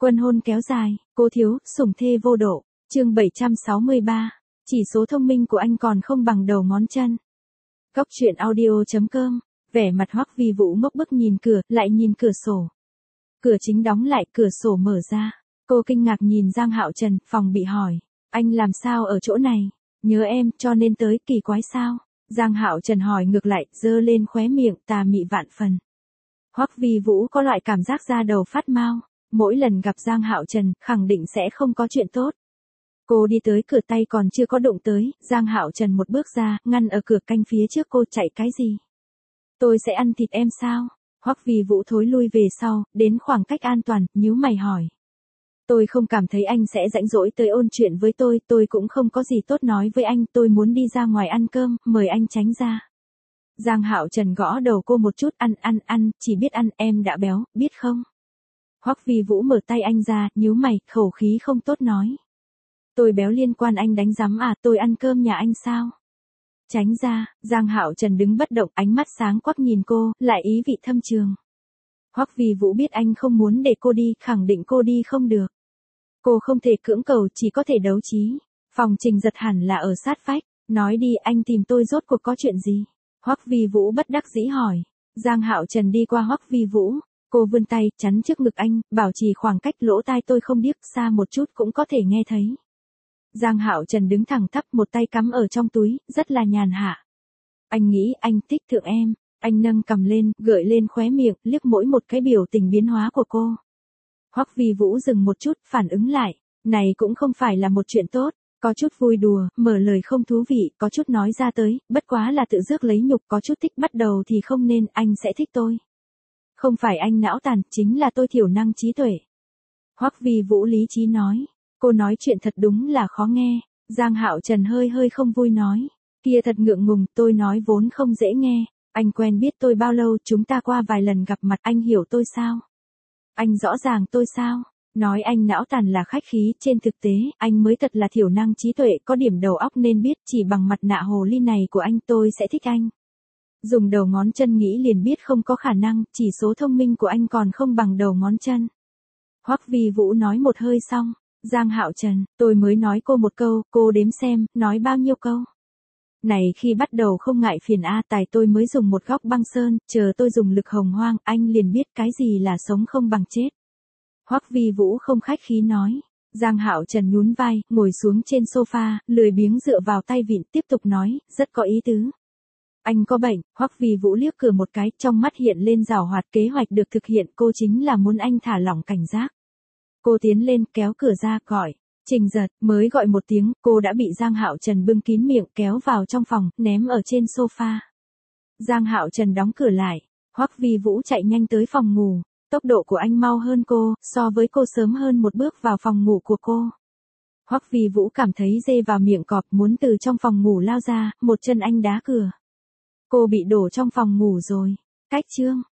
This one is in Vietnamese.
Quân hôn kéo dài, cô thiếu, sủng thê vô độ. Chương 763. Chỉ số thông minh của anh còn không bằng đầu ngón chân. Góc truyện audio.com. Vẻ mặt Hoắc Vi Vũ ngốc bức nhìn cửa, lại nhìn cửa sổ. Cửa chính đóng lại, cửa sổ mở ra. Cô kinh ngạc nhìn Giang Hạo Trần, phòng bị hỏi. Anh làm sao ở chỗ này? Nhớ em, cho nên tới, kỳ quái sao? Giang Hạo Trần hỏi ngược lại, giơ lên khóe miệng, tà mị vạn phần. Hoắc Vi Vũ có loại cảm giác da đầu phát mau. Mỗi lần gặp Giang Hạo Trần, khẳng định sẽ không có chuyện tốt. Cô đi tới cửa tay còn chưa có đụng tới, Giang Hạo Trần một bước ra, ngăn ở cửa canh phía trước cô. Chạy cái gì? Tôi sẽ ăn thịt em sao? Hoắc Vi Vũ thối lui về sau, đến khoảng cách an toàn, nhíu mày hỏi. Tôi không cảm thấy anh sẽ rãnh rỗi tới ôn chuyện với tôi cũng không có gì tốt nói với anh, tôi muốn đi ra ngoài ăn cơm, mời anh tránh ra. Giang Hạo Trần gõ đầu cô một chút, ăn, chỉ biết ăn, em đã béo, biết không? Hoắc Vi Vũ mở tay anh ra, nhíu mày, khẩu khí không tốt nói. Tôi béo liên quan anh đánh rắm à, tôi ăn cơm nhà anh sao? Tránh ra, Giang Hạo Trần đứng bất động, ánh mắt sáng quắc nhìn cô, lại ý vị thâm trường. Hoắc Vi Vũ biết anh không muốn để cô đi, khẳng định cô đi không được. Cô không thể cưỡng cầu, chỉ có thể đấu trí. Phòng Trình Giật hẳn là ở sát vách, nói đi, anh tìm tôi rốt cuộc có chuyện gì? Hoắc Vi Vũ bất đắc dĩ hỏi. Giang Hạo Trần đi qua Hoắc Vi Vũ, cô vươn tay, chắn trước ngực anh, bảo trì khoảng cách, lỗ tai tôi không điếc, xa một chút cũng có thể nghe thấy. Giang Hạo Trần đứng thẳng tắp, một tay cắm ở trong túi, rất là nhàn hạ. Anh nghĩ anh thích thượng em, anh nâng cằm lên, gợi lên khóe miệng, liếc mỗi một cái biểu tình biến hóa của cô. Hoắc Vi Vũ dừng một chút, phản ứng lại, này cũng không phải là một chuyện tốt, có chút vui đùa, mở lời không thú vị, có chút nói ra tới, bất quá là tự rước lấy nhục, có chút thích bắt đầu thì không nên, anh sẽ thích tôi. Không phải anh não tàn, chính là tôi thiểu năng trí tuệ. Hoắc Vi Vũ lý trí nói, cô nói chuyện thật đúng là khó nghe. Giang Hạo Trần hơi không vui nói, kia thật ngượng ngùng, tôi nói vốn không dễ nghe, anh quen biết tôi bao lâu, chúng ta qua vài lần gặp mặt, anh hiểu tôi sao? Anh rõ ràng tôi sao? Nói anh não tàn là khách khí, trên thực tế, anh mới thật là thiểu năng trí tuệ, có điểm đầu óc nên biết, chỉ bằng mặt nạ hồ ly này của anh tôi sẽ thích anh. Dùng đầu ngón chân nghĩ liền biết không có khả năng, chỉ số thông minh của anh còn không bằng đầu ngón chân. Hoắc Vi Vũ nói một hơi xong, Giang Hạo Trần, tôi mới nói cô một câu, cô đếm xem, nói bao nhiêu câu. Này khi bắt đầu không ngại phiền a, tài tôi mới dùng một góc băng sơn, chờ tôi dùng lực hồng hoang, anh liền biết cái gì là sống không bằng chết. Hoắc Vi Vũ không khách khí nói. Giang Hạo Trần nhún vai, ngồi xuống trên sofa, lười biếng dựa vào tay vịn, tiếp tục nói, rất có ý tứ. Anh có bệnh? Hoắc Vi Vũ liếc cửa một cái, trong mắt hiện lên giảo hoạt, kế hoạch được thực hiện, cô chính là muốn anh thả lỏng cảnh giác. Cô tiến lên, kéo cửa ra, gọi. Trình Giật, mới gọi một tiếng, cô đã bị Giang Hạo Trần bưng kín miệng, kéo vào trong phòng, ném ở trên sofa. Giang Hạo Trần đóng cửa lại. Hoắc Vi Vũ chạy nhanh tới phòng ngủ. Tốc độ của anh mau hơn cô, so với cô sớm hơn một bước vào phòng ngủ của cô. Hoắc Vi Vũ cảm thấy dê vào miệng cọp, muốn từ trong phòng ngủ lao ra, một chân anh đá cửa. Cô bị đổ trong phòng ngủ rồi. Cách chương.